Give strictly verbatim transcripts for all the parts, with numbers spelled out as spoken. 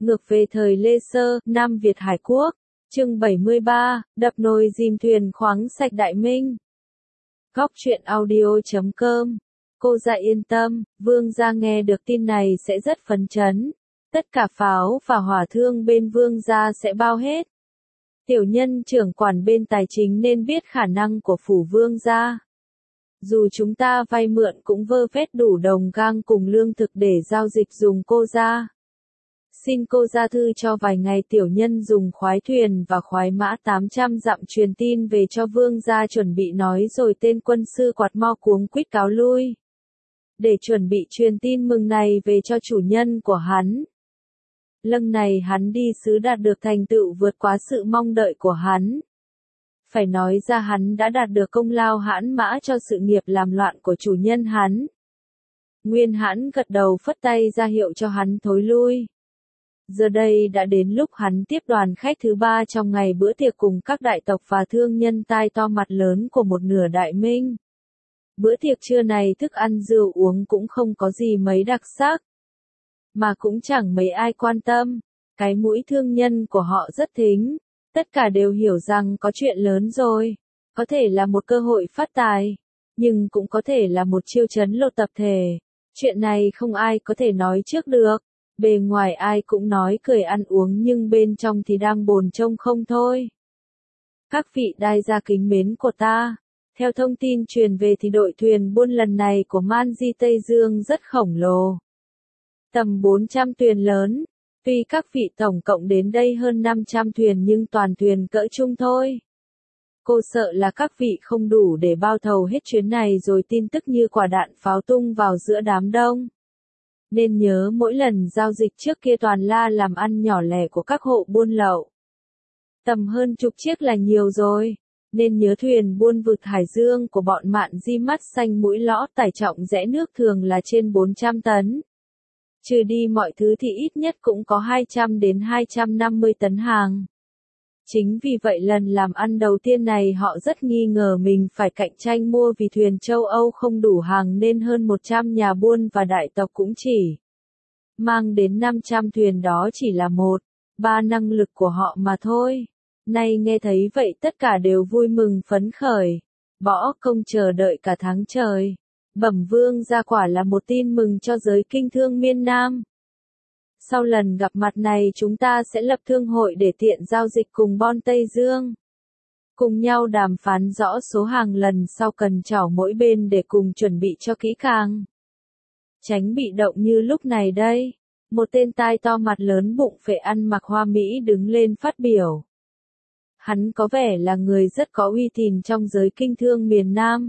Ngược về thời Lê Sơ, Nam Việt Hải Quốc. Chương bảy mươi ba, đập nồi dìm thuyền khoáng sạch Đại Minh. Góc truyện audio chấm com. Cô dạ yên tâm, vương gia nghe được tin này sẽ rất phấn chấn. Tất cả pháo và hỏa thương bên vương gia sẽ bao hết. Tiểu nhân trưởng quản bên tài chính nên biết khả năng của phủ vương gia. Dù chúng ta vay mượn cũng vơ vét đủ đồng gang cùng lương thực để giao dịch dùng cô gia. Xin cô gia thư cho vài ngày tiểu nhân dùng khoái thuyền và khoái mã tám trăm dặm truyền tin về cho vương gia chuẩn bị nói rồi tên quân sư quạt mo cuống quýt cáo lui. Để chuẩn bị truyền tin mừng này về cho chủ nhân của hắn. Lần này hắn đi sứ đạt được thành tựu vượt quá sự mong đợi của hắn. Phải nói ra hắn đã đạt được công lao hãn mã cho sự nghiệp làm loạn của chủ nhân hắn. Nguyên Hãn gật đầu phất tay ra hiệu cho hắn thối lui. Giờ đây đã đến lúc hắn tiếp đoàn khách thứ ba trong ngày bữa tiệc cùng các đại tộc và thương nhân tai to mặt lớn của một nửa Đại Minh. Bữa tiệc trưa này thức ăn rượu uống cũng không có gì mấy đặc sắc. Mà cũng chẳng mấy ai quan tâm. Cái mũi thương nhân của họ rất thính. Tất cả đều hiểu rằng có chuyện lớn rồi. Có thể là một cơ hội phát tài. Nhưng cũng có thể là một chiêu trấn lột tập thể. Chuyện này không ai có thể nói trước được. Bề ngoài ai cũng nói cười ăn uống nhưng bên trong thì đang bồn chông không thôi. Các vị đại gia kính mến của ta. Theo thông tin truyền về thì đội thuyền buôn lần này của Man Di Tây Dương rất khổng lồ. Tầm bốn trăm thuyền lớn. Tuy các vị tổng cộng đến đây hơn năm trăm thuyền nhưng toàn thuyền cỡ trung thôi. Cô sợ là các vị không đủ để bao thầu hết chuyến này rồi tin tức như quả đạn pháo tung vào giữa đám đông. Nên nhớ mỗi lần giao dịch trước kia toàn la làm ăn nhỏ lẻ của các hộ buôn lậu. Tầm hơn chục chiếc là nhiều rồi. Nên nhớ thuyền buôn vực Hải Dương của bọn Mạn Di mắt xanh mũi lõ tải trọng rẽ nước thường là trên bốn trăm tấn. Trừ đi mọi thứ thì ít nhất cũng có hai trăm đến hai trăm năm mươi tấn hàng. Chính vì vậy lần làm ăn đầu tiên này họ rất nghi ngờ mình phải cạnh tranh mua vì thuyền châu Âu không đủ hàng nên hơn một trăm nhà buôn và đại tộc cũng chỉ mang đến năm trăm thuyền đó chỉ là một, ba năng lực của họ mà thôi. Nay nghe thấy vậy tất cả đều vui mừng phấn khởi, bỏ công chờ đợi cả tháng trời. Bẩm vương gia quả là một tin mừng cho giới kinh thương miền Nam. Sau lần gặp mặt này chúng ta sẽ lập thương hội để tiện giao dịch cùng Bon Tây Dương. Cùng nhau đàm phán rõ số hàng lần sau cần chảo mỗi bên để cùng chuẩn bị cho kỹ càng. Tránh bị động như lúc này đây. Một tên tai to mặt lớn bụng phệ ăn mặc hoa mỹ đứng lên phát biểu. Hắn có vẻ là người rất có uy tín trong giới kinh thương miền Nam.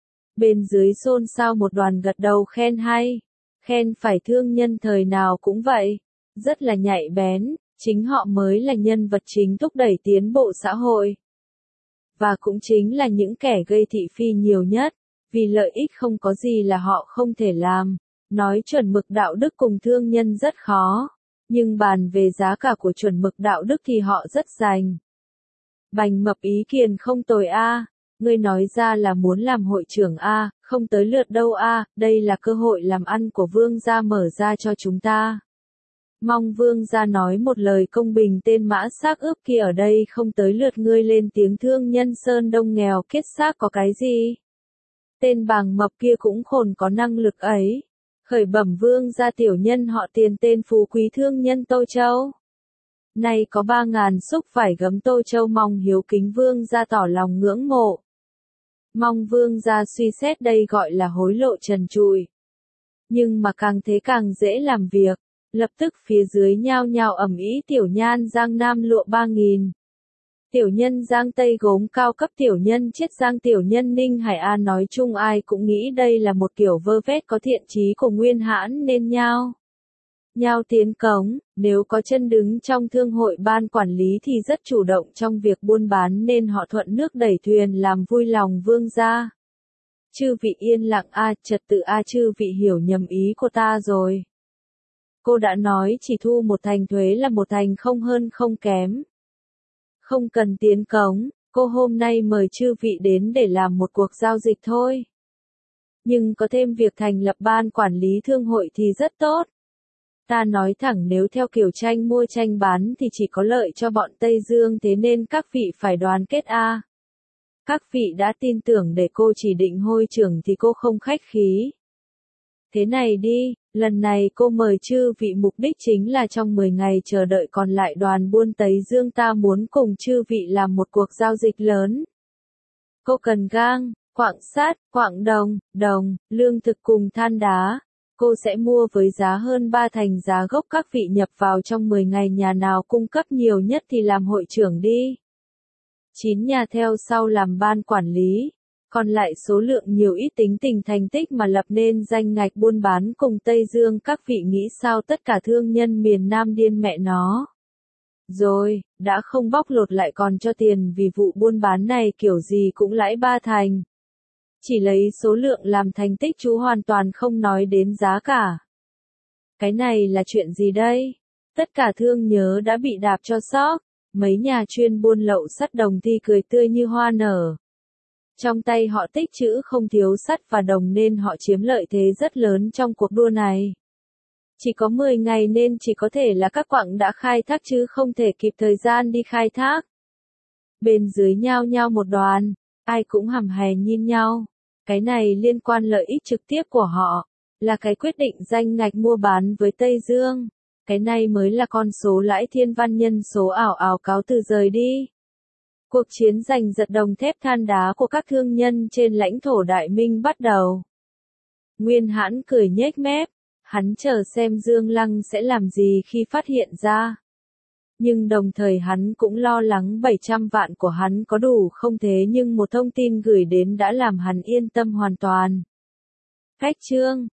Bên dưới xôn xao một đoàn gật đầu khen hay. Khen phải thương nhân thời nào cũng vậy. Rất là nhạy bén, chính họ mới là nhân vật chính thúc đẩy tiến bộ xã hội. Và cũng chính là những kẻ gây thị phi nhiều nhất. Vì lợi ích không có gì là họ không thể làm. Nói chuẩn mực đạo đức cùng thương nhân rất khó. Nhưng bàn về giá cả của chuẩn mực đạo đức thì họ rất rành. Bành Mập ý kiến không tồi a. Ngươi nói ra là muốn làm hội trưởng a, không tới lượt đâu a, đây là cơ hội làm ăn của vương gia mở ra cho chúng ta. Mong vương gia nói một lời công bình tên mã xác ướp kia ở đây không tới lượt ngươi lên tiếng thương nhân Sơn Đông nghèo kết xác có cái gì. Tên Bàng Mập kia cũng khôn có năng lực ấy. Khởi bẩm vương gia tiểu nhân họ Tiền tên phú quý thương nhân Tô Châu. Nay có ba ngàn xúc vải gấm Tô Châu mong hiếu kính vương gia tỏ lòng ngưỡng mộ. Mong vương gia suy xét đây gọi là hối lộ trần trụi. Nhưng mà càng thế càng dễ làm việc. Lập tức phía dưới nhao nhao ầm ĩ tiểu nhan Giang Nam lụa ba nghìn. Tiểu nhân Giang Tây gốm cao cấp tiểu nhân Chiết Giang tiểu nhân Ninh Hải An nói chung ai cũng nghĩ đây là một kiểu vơ vét có thiện chí của Nguyên Hãn nên nhao. Nhao tiến cống, nếu có chân đứng trong thương hội ban quản lý thì rất chủ động trong việc buôn bán nên họ thuận nước đẩy thuyền làm vui lòng vương gia. Chư vị yên lặng a, trật tự a, chư vị hiểu nhầm ý của ta rồi. Cô đã nói chỉ thu một thành thuế là một thành không hơn không kém. Không cần tiến cống, cô hôm nay mời chư vị đến để làm một cuộc giao dịch thôi. Nhưng có thêm việc thành lập ban quản lý thương hội thì rất tốt. Ta nói thẳng nếu theo kiểu tranh mua tranh bán thì chỉ có lợi cho bọn Tây Dương, thế nên các vị phải đoàn kết a. Các vị đã tin tưởng để cô chỉ định hội trưởng thì cô không khách khí. Thế này đi, lần này cô mời chư vị mục đích chính là trong mười ngày chờ đợi còn lại đoàn buôn Tây Dương ta muốn cùng chư vị làm một cuộc giao dịch lớn. Cô cần gang, quặng sắt, quặng đồng, đồng, lương thực cùng than đá. Cô sẽ mua với giá hơn ba thành giá gốc, các vị nhập vào trong mười ngày, nhà nào cung cấp nhiều nhất thì làm hội trưởng đi. chín nhà theo sau làm ban quản lý. Còn lại số lượng nhiều ít tính tình thành tích mà lập nên danh ngạch buôn bán cùng Tây Dương, các vị nghĩ sao? Tất cả thương nhân miền Nam điên mẹ nó. Rồi, đã không bóc lột lại còn cho tiền vì vụ buôn bán này kiểu gì cũng lãi ba thành. Chỉ lấy số lượng làm thành tích, chú hoàn toàn không nói đến giá cả. Cái này là chuyện gì đây? Tất cả thương nhớ đã bị đạp cho sốc. Mấy nhà chuyên buôn lậu sắt đồng thì cười tươi như hoa nở. Trong tay họ tích trữ không thiếu sắt và đồng nên họ chiếm lợi thế rất lớn trong cuộc đua này. Chỉ có mười ngày nên chỉ có thể là các quặng đã khai thác chứ không thể kịp thời gian đi khai thác. Bên dưới nhao nhao một đoàn, ai cũng hầm hè nhìn nhau. Cái này liên quan lợi ích trực tiếp của họ, là cái quyết định danh ngạch mua bán với Tây Dương. Cái này mới là con số lãi thiên văn, nhân số ảo ảo cáo từ rời đi. Cuộc chiến giành giật đồng thép than đá của các thương nhân trên lãnh thổ Đại Minh bắt đầu. Nguyên Hãn cười nhếch mép, hắn chờ xem Dương Lăng sẽ làm gì khi phát hiện ra. Nhưng đồng thời hắn cũng lo lắng bảy trăm vạn của hắn có đủ không, thế nhưng một thông tin gửi đến đã làm hắn yên tâm hoàn toàn. Cách chương